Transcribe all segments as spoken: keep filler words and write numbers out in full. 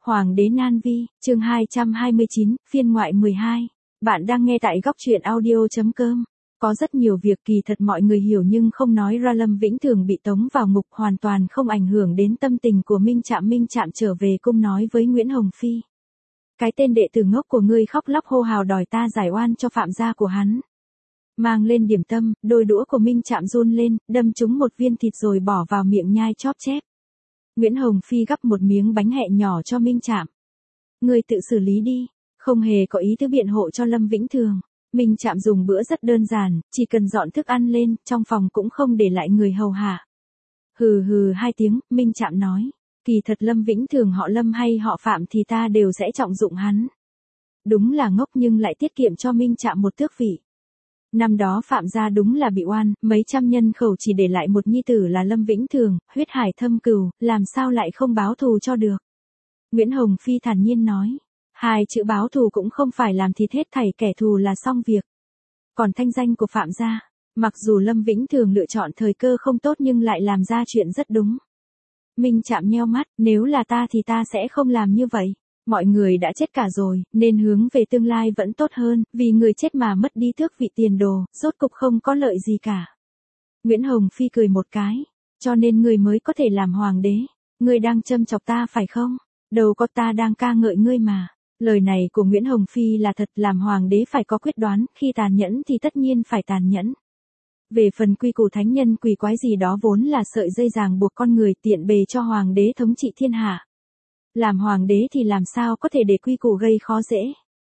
Hoàng đế Nan Vi, chương hai trăm hai mươi chín, phiên ngoại mười hai. Bạn đang nghe tại góc truyện audio.com. Có rất nhiều việc kỳ thật mọi người hiểu nhưng không nói ra. Lâm Vĩnh Thường bị tống vào ngục hoàn toàn không ảnh hưởng đến tâm tình của Minh Trạm. Minh Trạm trở về cung nói với Nguyễn Hồng Phi. Cái tên đệ tử ngốc của ngươi khóc lóc hô hào đòi ta giải oan cho phạm gia của hắn. Mang lên điểm tâm, đôi đũa của Minh Trạm run lên, đâm trúng một viên thịt rồi bỏ vào miệng nhai chóp chép. Nguyễn Hồng Phi gắp một miếng bánh hẹ nhỏ cho Minh Trạm. Ngươi tự xử lý đi, không hề có ý tứ biện hộ cho Lâm Vĩnh Thường. Minh Trạm dùng bữa rất đơn giản, chỉ cần dọn thức ăn lên, trong phòng cũng không để lại người hầu hạ. Hừ hừ hai tiếng, Minh Trạm nói, kỳ thật Lâm Vĩnh Thường họ Lâm hay họ Phạm thì ta đều sẽ trọng dụng hắn. Đúng là ngốc nhưng lại tiết kiệm cho Minh Trạm một tước vị. Năm đó Phạm gia đúng là bị oan, mấy trăm nhân khẩu chỉ để lại một nhi tử là Lâm Vĩnh Thường, huyết hải thâm cừu, làm sao lại không báo thù cho được. Nguyễn Hồng Phi thản nhiên nói, hai chữ báo thù cũng không phải làm thịt hết thảy kẻ thù là xong việc. Còn thanh danh của Phạm gia, mặc dù Lâm Vĩnh Thường lựa chọn thời cơ không tốt nhưng lại làm ra chuyện rất đúng. Minh Trạm nheo mắt, nếu là ta thì ta sẽ không làm như vậy. Mọi người đã chết cả rồi, nên hướng về tương lai vẫn tốt hơn, vì người chết mà mất đi tước vị tiền đồ, rốt cục không có lợi gì cả. Nguyễn Hồng Phi cười một cái, cho nên người mới có thể làm hoàng đế. Ngươi đang châm chọc ta phải không? Đâu có, ta đang ca ngợi ngươi mà. Lời này của Nguyễn Hồng Phi là thật, làm hoàng đế phải có quyết đoán, khi tàn nhẫn thì tất nhiên phải tàn nhẫn. Về phần quy củ thánh nhân quỷ quái gì đó vốn là sợi dây ràng buộc con người tiện bề cho hoàng đế thống trị thiên hạ. Làm hoàng đế thì làm sao có thể để quy củ gây khó dễ.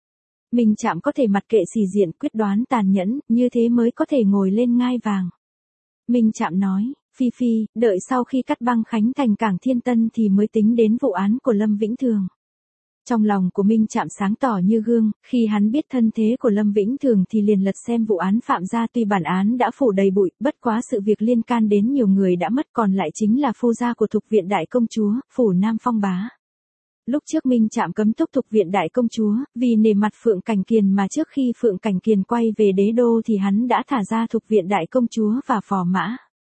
Minh Trạm có thể mặc kệ xì diện, quyết đoán tàn nhẫn, như thế mới có thể ngồi lên ngai vàng. Minh Trạm nói, Phi Phi, đợi sau khi cắt băng khánh thành cảng Thiên Tân thì mới tính đến vụ án của Lâm Vĩnh Thường. Trong lòng của Minh Trạm sáng tỏ như gương, khi hắn biết thân thế của Lâm Vĩnh Thường thì liền lật xem vụ án Phạm gia. Tuy bản án đã phủ đầy bụi, bất quá sự việc liên can đến nhiều người đã mất, còn lại chính là phu gia của Thục Viện Đại Công Chúa, Phủ Nam Phong Bá. Lúc trước Minh Trạm cấm túc Thục Viện Đại Công Chúa, vì nể mặt Phượng Cảnh Kiền mà trước khi Phượng Cảnh Kiền quay về đế đô thì hắn đã thả ra Thục Viện Đại Công Chúa và phò mã.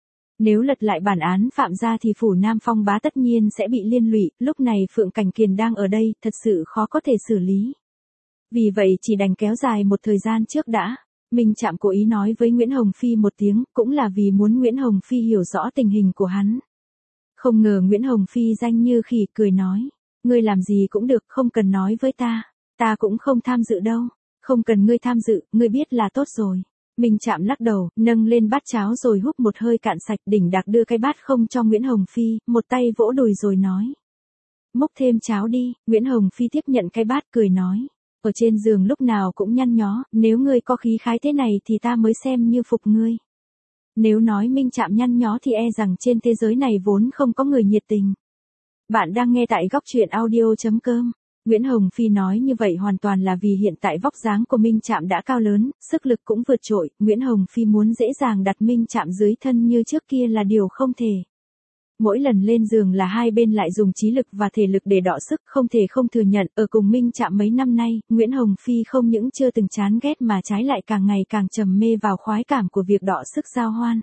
Nếu lật lại bản án Phạm gia thì Phủ Nam Phong Bá tất nhiên sẽ bị liên lụy, lúc này Phượng Cảnh Kiền đang ở đây, thật sự khó có thể xử lý. Vì vậy chỉ đành kéo dài một thời gian trước đã. Minh Trạm cố ý nói với Nguyễn Hồng Phi một tiếng, cũng là vì muốn Nguyễn Hồng Phi hiểu rõ tình hình của hắn. Không ngờ Nguyễn Hồng Phi danh như khỉ, cười nói, ngươi làm gì cũng được, không cần nói với ta, ta cũng không tham dự đâu. Không cần ngươi tham dự, ngươi biết là tốt rồi. Minh Trạm lắc đầu, nâng lên bát cháo rồi húp một hơi cạn sạch, đỉnh đạc đưa cái bát không cho Nguyễn Hồng Phi, một tay vỗ đùi rồi nói, múc thêm cháo đi. Nguyễn Hồng Phi tiếp nhận cái bát cười nói, ở trên giường lúc nào cũng nhăn nhó, nếu ngươi có khí khái thế này thì ta mới xem như phục ngươi. Nếu nói Minh Trạm nhăn nhó thì e rằng trên thế giới này vốn không có người nhiệt tình. Bạn đang nghe tại góc truyện audio.com. Nguyễn Hồng Phi nói như vậy hoàn toàn là vì hiện tại vóc dáng của Minh Trạm đã cao lớn, sức lực cũng vượt trội, Nguyễn Hồng Phi muốn dễ dàng đặt Minh Trạm dưới thân như trước kia là điều không thể. Mỗi lần lên giường là hai bên lại dùng trí lực và thể lực để đọ sức, không thể không thừa nhận, ở cùng Minh Trạm mấy năm nay, Nguyễn Hồng Phi không những chưa từng chán ghét mà trái lại càng ngày càng trầm mê vào khoái cảm của việc đọ sức giao hoan.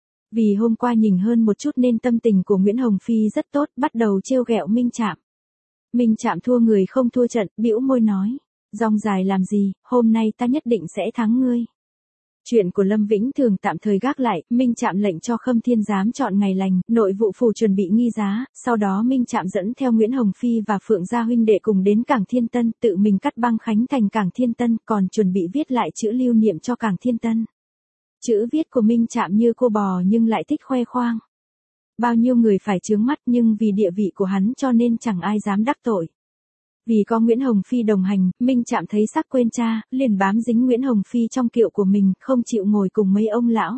Vì hôm qua nhỉnh hơn một chút nên tâm tình của Nguyễn Hồng Phi rất tốt, bắt đầu trêu ghẹo Minh Trạm. Minh Trạm thua người không thua trận, bĩu môi nói, rong dài làm gì, hôm nay ta nhất định sẽ thắng ngươi. Chuyện của Lâm Vĩnh Thường tạm thời gác lại, Minh Trạm lệnh cho Khâm Thiên Giám chọn ngày lành, nội vụ phủ chuẩn bị nghi giá, sau đó Minh Trạm dẫn theo Nguyễn Hồng Phi và Phượng gia huynh đệ cùng đến cảng Thiên Tân, tự mình cắt băng khánh thành cảng Thiên Tân, còn chuẩn bị viết lại chữ lưu niệm cho cảng Thiên Tân. Chữ viết của Minh Trạm như cô bò nhưng lại thích khoe khoang. Bao nhiêu người phải chướng mắt nhưng vì địa vị của hắn cho nên chẳng ai dám đắc tội. Vì có Nguyễn Hồng Phi đồng hành, Minh Trạm thấy sắc quên cha, liền bám dính Nguyễn Hồng Phi trong kiệu của mình, không chịu ngồi cùng mấy ông lão.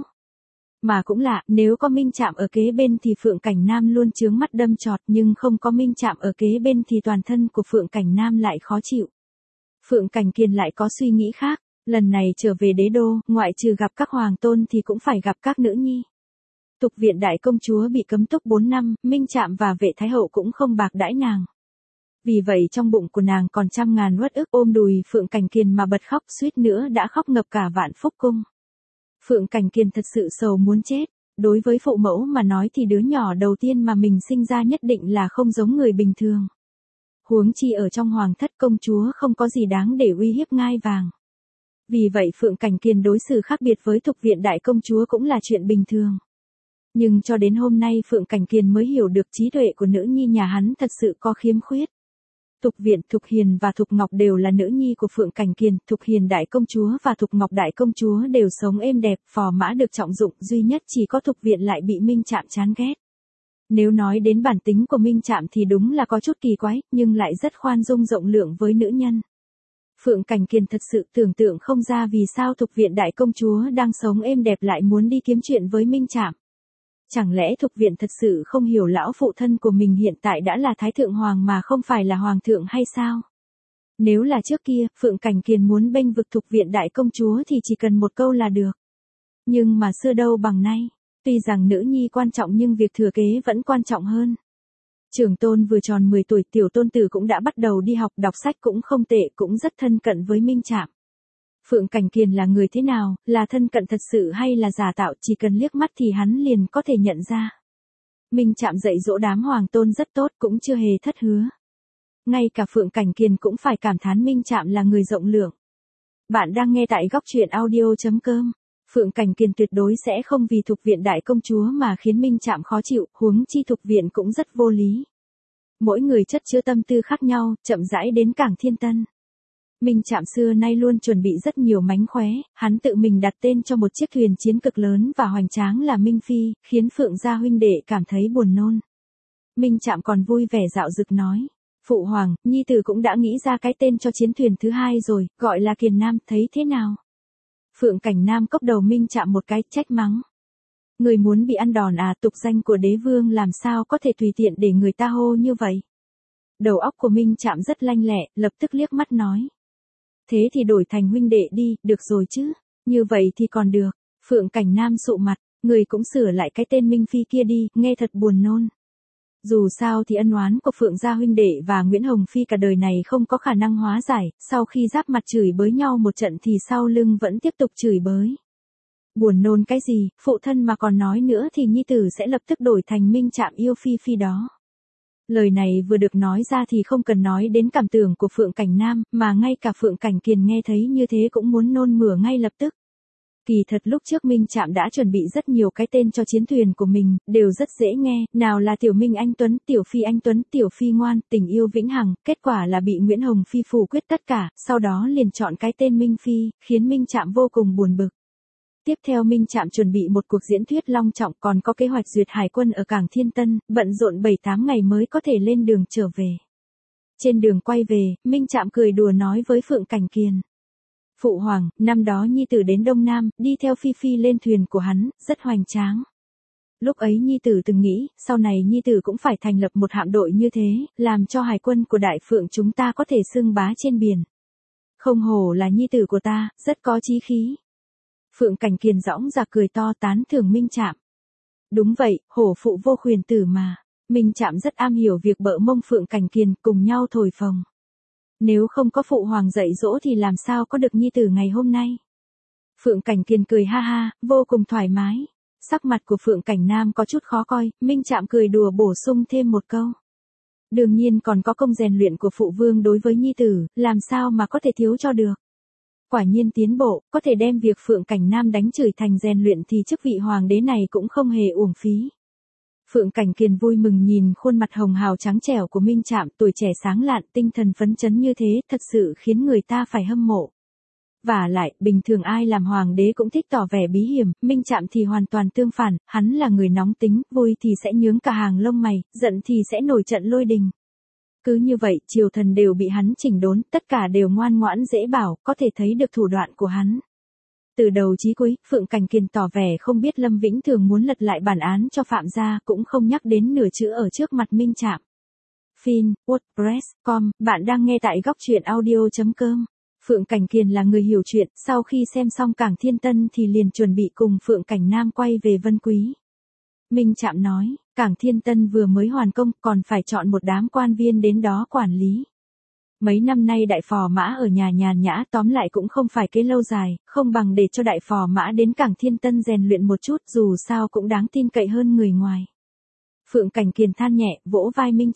Mà cũng lạ, nếu có Minh Trạm ở kế bên thì Phượng Cảnh Nam luôn chướng mắt đâm chọt, nhưng không có Minh Trạm ở kế bên thì toàn thân của Phượng Cảnh Nam lại khó chịu. Phượng Cảnh Kiền lại có suy nghĩ khác, lần này trở về đế đô, ngoại trừ gặp các hoàng tôn thì cũng phải gặp các nữ nhi. Thục Viện Đại Công Chúa bị cấm túc bốn năm, Minh Trạm và Vệ Thái Hậu cũng không bạc đãi nàng. Vì vậy trong bụng của nàng còn trăm ngàn uất ức, ôm đùi Phượng Cảnh Kiền mà bật khóc, suýt nữa đã khóc ngập cả Vạn Phúc Cung. Phượng Cảnh Kiền thật sự sầu muốn chết. Đối với phụ mẫu mà nói thì đứa nhỏ đầu tiên mà mình sinh ra nhất định là không giống người bình thường. huống chi ở trong hoàng thất công chúa không có gì đáng để uy hiếp ngai vàng. Vì vậy Phượng Cảnh Kiền đối xử khác biệt với Thục Viện đại công chúa cũng là chuyện bình thường. Nhưng cho đến hôm nay Phượng Cảnh Kiền mới hiểu được trí tuệ của nữ nhi nhà hắn thật sự có khiếm khuyết. Thục Viện, Thục Hiền và Thục Ngọc đều là nữ nhi của Phượng Cảnh Kiền, Thục Hiền đại công chúa và Thục Ngọc đại công chúa đều sống êm đẹp, phò mã được trọng dụng, duy nhất chỉ có Thục Viện lại bị Minh Trạm chán ghét. Nếu nói đến bản tính của Minh Trạm thì đúng là có chút kỳ quái, nhưng lại rất khoan dung rộng lượng với nữ nhân. Phượng Cảnh Kiền thật sự tưởng tượng không ra vì sao Thục Viện đại công chúa đang sống êm đẹp lại muốn đi kiếm chuyện với Minh Trạm. Chẳng lẽ Thục Viện thật sự không hiểu lão phụ thân của mình hiện tại đã là Thái Thượng Hoàng mà không phải là Hoàng thượng hay sao? Nếu là trước kia, Phượng Cảnh Kiền muốn bênh vực Thục Viện đại công chúa thì chỉ cần một câu là được. Nhưng mà xưa đâu bằng nay, tuy rằng nữ nhi quan trọng nhưng việc thừa kế vẫn quan trọng hơn. Trưởng tôn vừa tròn mười tuổi, tiểu tôn tử cũng đã bắt đầu đi học, đọc sách cũng không tệ, cũng rất thân cận với Minh Trạm. Phượng Cảnh Kiền là người thế nào, là thân cận thật sự hay là giả tạo, chỉ cần liếc mắt thì hắn liền có thể nhận ra. Minh Trạm dạy dỗ đám hoàng tôn rất tốt, cũng chưa hề thất hứa. Ngay cả Phượng Cảnh Kiền cũng phải cảm thán Minh Trạm là người rộng lượng. Bạn đang nghe tại góc truyện audio chấm com. Phượng Cảnh Kiền tuyệt đối sẽ không vì Thục Viện đại công chúa mà khiến Minh Trạm khó chịu, huống chi Thục Viện cũng rất vô lý. Mỗi người chất chứa tâm tư khác nhau, chậm rãi đến Cảng Thiên Tân. Minh Trạm xưa nay luôn chuẩn bị rất nhiều mánh khóe, hắn tự mình đặt tên cho một chiếc thuyền chiến cực lớn và hoành tráng là Minh Phi, khiến Phượng gia huynh đệ cảm thấy buồn nôn. Minh Trạm còn vui vẻ dạo dực nói, Phụ Hoàng, nhi tử cũng đã nghĩ ra cái tên cho chiến thuyền thứ hai rồi, gọi là Kiền Nam, thấy thế nào? Phượng Cảnh Nam cốc đầu Minh Trạm một cái, trách mắng. Người muốn bị ăn đòn à, tục danh của đế vương làm sao có thể tùy tiện để người ta hô như vậy? Đầu óc của Minh Trạm rất lanh lẹ, lập tức liếc mắt nói. Thế thì đổi thành huynh đệ đi, được rồi chứ, như vậy thì còn được. Phượng Cảnh Nam sụ mặt, người cũng sửa lại cái tên Minh Phi kia đi, nghe thật buồn nôn. Dù sao thì ân oán của Phượng gia huynh đệ và Nguyễn Hồng Phi cả đời này không có khả năng hóa giải, sau khi giáp mặt chửi bới nhau một trận thì sau lưng vẫn tiếp tục chửi bới. Buồn nôn cái gì, phụ thân mà còn nói nữa thì nhi tử sẽ lập tức đổi thành Minh Trạm yêu Phi Phi đó. Lời này vừa được nói ra thì không cần nói đến cảm tưởng của Phượng Cảnh Nam, mà ngay cả Phượng Cảnh Kiền nghe thấy như thế cũng muốn nôn mửa ngay lập tức. Kỳ thật lúc trước Minh Trạm đã chuẩn bị rất nhiều cái tên cho chiến thuyền của mình, đều rất dễ nghe, nào là Tiểu Minh Anh Tuấn, Tiểu Phi Anh Tuấn, Tiểu Phi Ngoan, Tình Yêu Vĩnh Hằng, kết quả là bị Nguyễn Hồng Phi phủ quyết tất cả, sau đó liền chọn cái tên Minh Phi, khiến Minh Trạm vô cùng buồn bực. Tiếp theo Minh Trạm chuẩn bị một cuộc diễn thuyết long trọng, còn có kế hoạch duyệt hải quân ở Cảng Thiên Tân, bận rộn bảy tám ngày mới có thể lên đường trở về. Trên đường quay về, Minh Trạm cười đùa nói với Phượng Cảnh Kiền. Phụ Hoàng, năm đó nhi tử đến Đông Nam, đi theo Phi Phi lên thuyền của hắn, rất hoành tráng. Lúc ấy nhi tử từng nghĩ, sau này nhi tử cũng phải thành lập một hạm đội như thế, làm cho hải quân của Đại Phượng chúng ta có thể xưng bá trên biển. Không hổ là nhi tử của ta, rất có chí khí. Phượng Cảnh Kiền dõng dạc cười to tán thưởng Minh Trạm. Đúng vậy, hổ phụ vô khuyển tử mà. Minh Trạm rất am hiểu việc bợ mông Phượng Cảnh Kiền, cùng nhau thổi phồng. Nếu không có phụ hoàng dạy dỗ thì làm sao có được nhi tử ngày hôm nay. Phượng Cảnh Kiền cười ha ha, vô cùng thoải mái. Sắc mặt của Phượng Cảnh Nam có chút khó coi, Minh Trạm cười đùa bổ sung thêm một câu. Đương nhiên còn có công rèn luyện của phụ vương đối với nhi tử, làm sao mà có thể thiếu cho được. Quả nhiên tiến bộ, có thể đem việc Phượng Cảnh Nam đánh chửi thành rèn luyện thì chức vị hoàng đế này cũng không hề uổng phí. Phượng Cảnh Kiền vui mừng nhìn khuôn mặt hồng hào trắng trẻo của Minh Trạm, tuổi trẻ sáng lạn, tinh thần phấn chấn như thế, thật sự khiến người ta phải hâm mộ. Và lại, bình thường ai làm hoàng đế cũng thích tỏ vẻ bí hiểm, Minh Trạm thì hoàn toàn tương phản, hắn là người nóng tính, vui thì sẽ nhướng cả hàng lông mày, giận thì sẽ nổi trận lôi đình. Cứ như vậy, triều thần đều bị hắn chỉnh đốn, tất cả đều ngoan ngoãn dễ bảo, có thể thấy được thủ đoạn của hắn. Từ đầu chí cuối, Phượng Cảnh Kiền tỏ vẻ không biết Lâm Vĩnh Thường muốn lật lại bản án cho Phạm gia, cũng không nhắc đến nửa chữ ở trước mặt Minh Trạm. Fin, WordPress chấm com, bạn đang nghe tại góc truyện audio chấm com. Phượng Cảnh Kiền là người hiểu chuyện, sau khi xem xong Cảng Thiên Tân thì liền chuẩn bị cùng Phượng Cảnh Nam quay về Vân Quý. Minh Trạm nói, Cảng Thiên Tân vừa mới hoàn công, còn phải chọn một đám quan viên đến đó quản lý. Mấy năm nay đại phò mã ở nhà nhàn nhã, tóm lại cũng không phải kế lâu dài, không bằng để cho đại phò mã đến Cảng Thiên Tân rèn luyện một chút, dù sao cũng đáng tin cậy hơn người ngoài. Phượng Cảnh Kiền than nhẹ, vỗ vai Minh Trạm.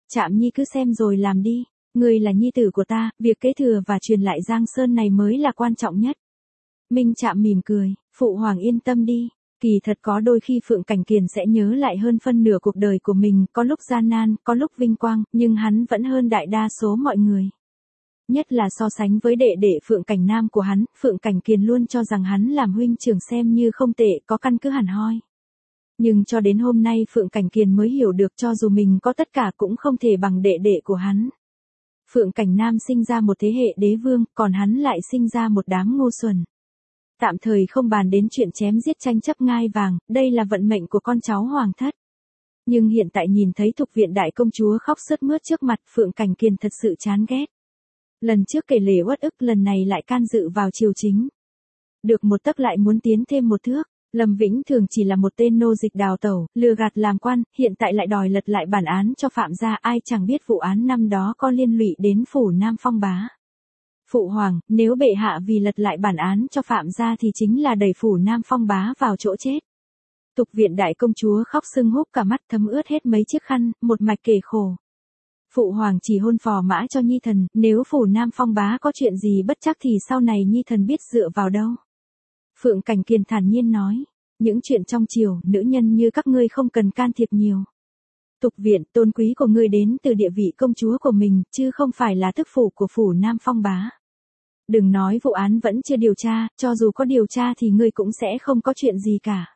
Trạm nhi cứ xem rồi làm đi. Ngươi là nhi tử của ta, việc kế thừa và truyền lại Giang Sơn này mới là quan trọng nhất. Minh Trạm mỉm cười, phụ hoàng yên tâm đi. Kỳ thật có đôi khi Phượng Cảnh Kiền sẽ nhớ lại hơn phân nửa cuộc đời của mình, có lúc gian nan, có lúc vinh quang, nhưng hắn vẫn hơn đại đa số mọi người. Nhất là so sánh với đệ đệ Phượng Cảnh Nam của hắn, Phượng Cảnh Kiền luôn cho rằng hắn làm huynh trưởng xem như không tệ, có căn cứ hẳn hoi. Nhưng cho đến hôm nay Phượng Cảnh Kiền mới hiểu được cho dù mình có tất cả cũng không thể bằng đệ đệ của hắn. Phượng Cảnh Nam sinh ra một thế hệ đế vương, còn hắn lại sinh ra một đám ngu xuẩn. Tạm thời không bàn đến chuyện chém giết tranh chấp ngai vàng, đây là vận mệnh của con cháu hoàng thất. Nhưng hiện tại nhìn thấy Thục Viện đại công chúa khóc sướt mướt trước mặt, Phượng Cảnh Kiền thật sự chán ghét. Lần trước kể lể uất ức, lần này lại can dự vào triều chính. Được một tấc lại muốn tiến thêm một thước. Lâm Vĩnh Thường chỉ là một tên nô dịch đào tẩu, lừa gạt làm quan, hiện tại lại đòi lật lại bản án cho Phạm gia, ai chẳng biết vụ án năm đó có liên lụy đến phủ Nam Phong Bá. Phụ hoàng, nếu bệ hạ vì lật lại bản án cho Phạm gia thì chính là đẩy phủ Nam Phong Bá vào chỗ chết. Thục Viện đại công chúa khóc sưng húp cả mắt, thấm ướt hết mấy chiếc khăn, một mạch kể khổ. Phụ hoàng chỉ hôn phò mã cho nhi thần, nếu phủ Nam Phong Bá có chuyện gì bất trắc thì sau này nhi thần biết dựa vào đâu. Phượng Cảnh Kiền thản nhiên nói, những chuyện trong triều, nữ nhân như các ngươi không cần can thiệp nhiều. Thục Viện, tôn quý của ngươi đến từ địa vị công chúa của mình, chứ không phải là thức phủ của phủ Nam Phong Bá. Đừng nói vụ án vẫn chưa điều tra, cho dù có điều tra thì ngươi cũng sẽ không có chuyện gì cả.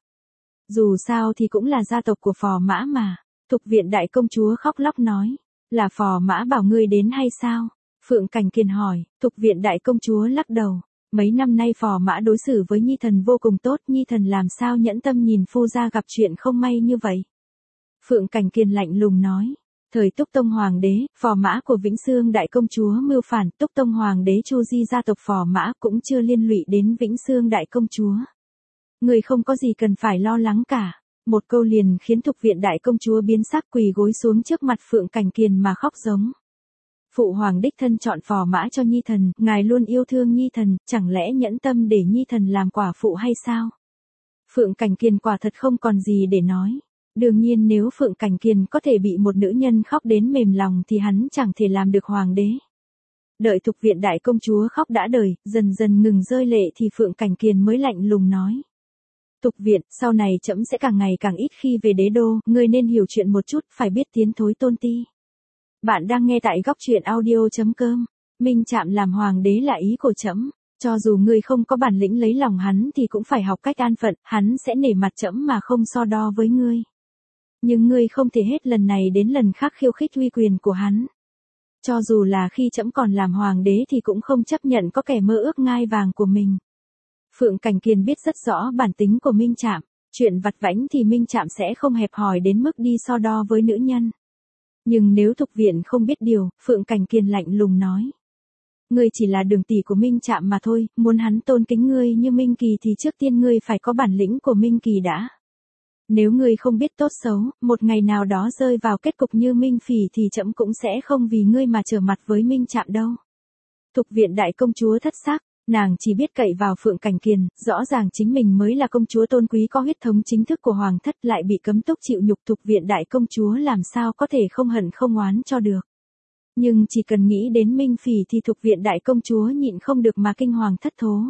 Dù sao thì cũng là gia tộc của phò mã mà. Thục Viện đại công chúa khóc lóc nói, là phò mã bảo ngươi đến hay sao? Phượng Cảnh Kiền hỏi, Thục Viện đại công chúa lắc đầu. Mấy năm nay phò mã đối xử với nhi thần vô cùng tốt, nhi thần làm sao nhẫn tâm nhìn phu gia gặp chuyện không may như vậy. Phượng Cảnh Kiền lạnh lùng nói, thời Túc Tông Hoàng đế, phò mã của Vĩnh Xương đại công chúa mưu phản, Túc Tông Hoàng đế Chu Di gia tộc phò mã cũng chưa liên lụy đến Vĩnh Xương đại công chúa. Người không có gì cần phải lo lắng cả. Một câu liền khiến Thục Viện đại công chúa biến sắc, quỳ gối xuống trước mặt Phượng Cảnh Kiền mà khóc giống. Phụ hoàng đích thân chọn phò mã cho nhi thần, ngài luôn yêu thương nhi thần, chẳng lẽ nhẫn tâm để nhi thần làm quả phụ hay sao? Phượng Cảnh Kiền quả thật không còn gì để nói. Đương nhiên nếu Phượng Cảnh Kiền có thể bị một nữ nhân khóc đến mềm lòng thì hắn chẳng thể làm được hoàng đế. Đợi Thục Viện đại công chúa khóc đã đời, dần dần ngừng rơi lệ thì Phượng Cảnh Kiền mới lạnh lùng nói. Thục Viện, sau này trẫm sẽ càng ngày càng ít khi về đế đô, ngươi nên hiểu chuyện một chút, phải biết tiến thối tôn ti. Bạn đang nghe tại góc truyện audio chấm com. Minh Trạm làm hoàng đế là ý của trẫm. Cho dù ngươi không có bản lĩnh lấy lòng hắn thì cũng phải học cách an phận, hắn sẽ nể mặt trẫm mà không so đo với ngươi. Nhưng ngươi không thể hết lần này đến lần khác khiêu khích uy quyền của hắn. Cho dù là khi trẫm còn làm hoàng đế thì cũng không chấp nhận có kẻ mơ ước ngai vàng của mình. Phượng Cảnh Kiền biết rất rõ bản tính của Minh Trạm, chuyện vặt vãnh thì Minh Trạm sẽ không hẹp hòi đến mức đi so đo với nữ nhân. Nhưng nếu Thục Viện không biết điều, Phượng Cảnh Kiền lạnh lùng nói. Ngươi chỉ là đường tỷ của Minh Trạm mà thôi, muốn hắn tôn kính ngươi như Minh Kỳ thì trước tiên ngươi phải có bản lĩnh của Minh Kỳ đã. Nếu ngươi không biết tốt xấu, một ngày nào đó rơi vào kết cục như Minh Phỉ thì trẫm cũng sẽ không vì ngươi mà trở mặt với Minh Trạm đâu. Thục Viện đại công chúa thất sắc, nàng chỉ biết cậy vào Phượng Cảnh Kiền, rõ ràng chính mình mới là công chúa tôn quý có huyết thống chính thức của hoàng thất, lại bị cấm túc chịu nhục. Thục Viện đại công chúa làm sao có thể không hận không oán cho được. Nhưng chỉ cần nghĩ đến Minh Phỉ thì Thục Viện đại công chúa nhịn không được mà kinh hoàng thất thố.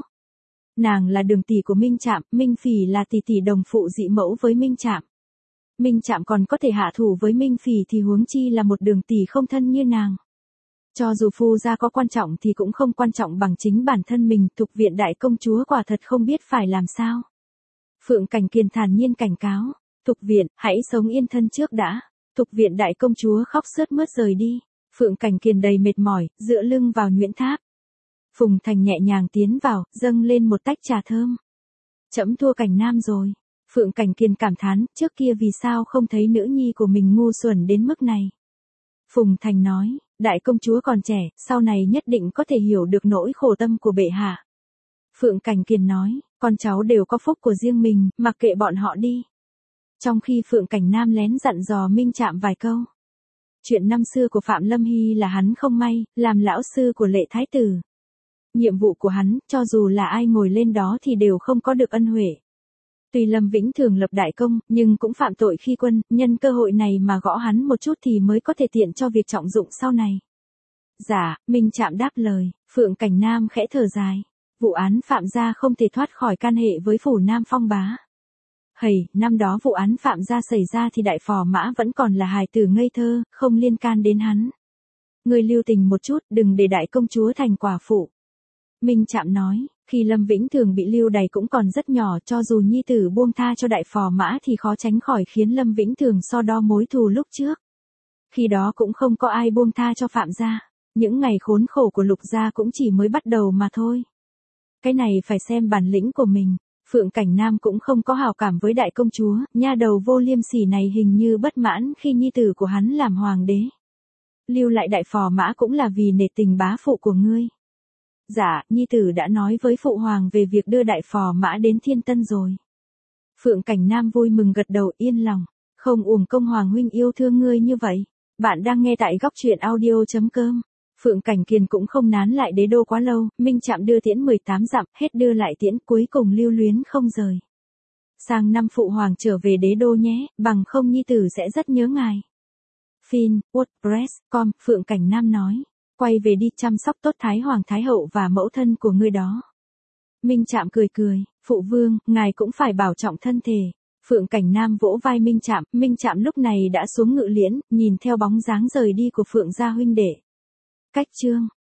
Nàng là đường tỷ của Minh Trạm, Minh Phỉ là tỷ tỷ đồng phụ dị mẫu với Minh Trạm. Minh Trạm còn có thể hạ thủ với Minh Phỉ thì huống chi là một đường tỷ không thân như nàng. Cho dù phu gia có quan trọng thì cũng không quan trọng bằng chính bản thân mình. Thục Viện đại công chúa quả thật không biết phải làm sao. Phượng Cảnh Kiền thản nhiên cảnh cáo, Thục Viện, hãy sống yên thân trước đã. Thục Viện đại công chúa khóc sướt mướt rời đi. Phượng Cảnh Kiền đầy mệt mỏi, dựa lưng vào nhuyễn tháp. Phùng Thành nhẹ nhàng tiến vào, dâng lên một tách trà thơm. Trẫm thua Cảnh Nam rồi. Phượng Cảnh Kiền cảm thán, trước kia vì sao không thấy nữ nhi của mình ngu xuẩn đến mức này. Phùng Thành nói, đại công chúa còn trẻ, sau này nhất định có thể hiểu được nỗi khổ tâm của bệ hạ. Phượng Cảnh Kiền nói, con cháu đều có phúc của riêng mình, mặc kệ bọn họ đi. Trong khi Phượng Cảnh Nam lén dặn dò Minh Trạm vài câu. Chuyện năm xưa của Phạm Lâm Hy là hắn không may, làm lão sư của Lệ Thái Tử. Nhiệm vụ của hắn, cho dù là ai ngồi lên đó thì đều không có được ân huệ. Tuy Lâm Vĩnh Thường lập đại công, nhưng cũng phạm tội khi quân, nhân cơ hội này mà gõ hắn một chút thì mới có thể tiện cho việc trọng dụng sau này. Dạ, Minh Trạm đáp lời, Phượng Cảnh Nam khẽ thở dài. Vụ án Phạm gia không thể thoát khỏi can hệ với phủ Nam Phong bá. Hầy, năm đó vụ án Phạm gia xảy ra thì đại phò mã vẫn còn là hài tử ngây thơ, không liên can đến hắn. Ngươi lưu tình một chút, đừng để đại công chúa thành quả phụ. Minh Trạm nói, khi Lâm Vĩnh Thường bị lưu đày cũng còn rất nhỏ, cho dù nhi tử buông tha cho đại phò mã thì khó tránh khỏi khiến Lâm Vĩnh Thường so đo mối thù lúc trước. Khi đó cũng không có ai buông tha cho Phạm gia, những ngày khốn khổ của Lục gia cũng chỉ mới bắt đầu mà thôi. Cái này phải xem bản lĩnh của mình. Phượng Cảnh Nam cũng không có hảo cảm với đại công chúa, nha đầu vô liêm sỉ này hình như bất mãn khi nhi tử của hắn làm hoàng đế. Lưu lại đại phò mã cũng là vì nể tình bá phụ của ngươi. Dạ, nhi tử đã nói với phụ hoàng về việc đưa đại phò mã đến Thiên Tân rồi. Phượng Cảnh Nam vui mừng gật đầu yên lòng, không uổng công hoàng huynh yêu thương ngươi như vậy. Bạn đang nghe tại góc truyện audio chấm com. Phượng Cảnh Kiền cũng không nán lại đế đô quá lâu, Minh Trạm đưa tiễn mười tám dặm, hết đưa lại tiễn, cuối cùng lưu luyến không rời. Sang năm phụ hoàng trở về đế đô nhé, bằng không nhi tử sẽ rất nhớ ngài. Fin, WordPress, com, Phượng Cảnh Nam nói, quay về đi chăm sóc tốt Thái Hoàng Thái Hậu và mẫu thân của ngươi đó. Minh Trạm cười cười, phụ vương, ngài cũng phải bảo trọng thân thể. Phượng Cảnh Nam vỗ vai Minh Trạm, Minh Trạm lúc này đã xuống ngự liễn, nhìn theo bóng dáng rời đi của Phượng gia huynh đệ. Cách chương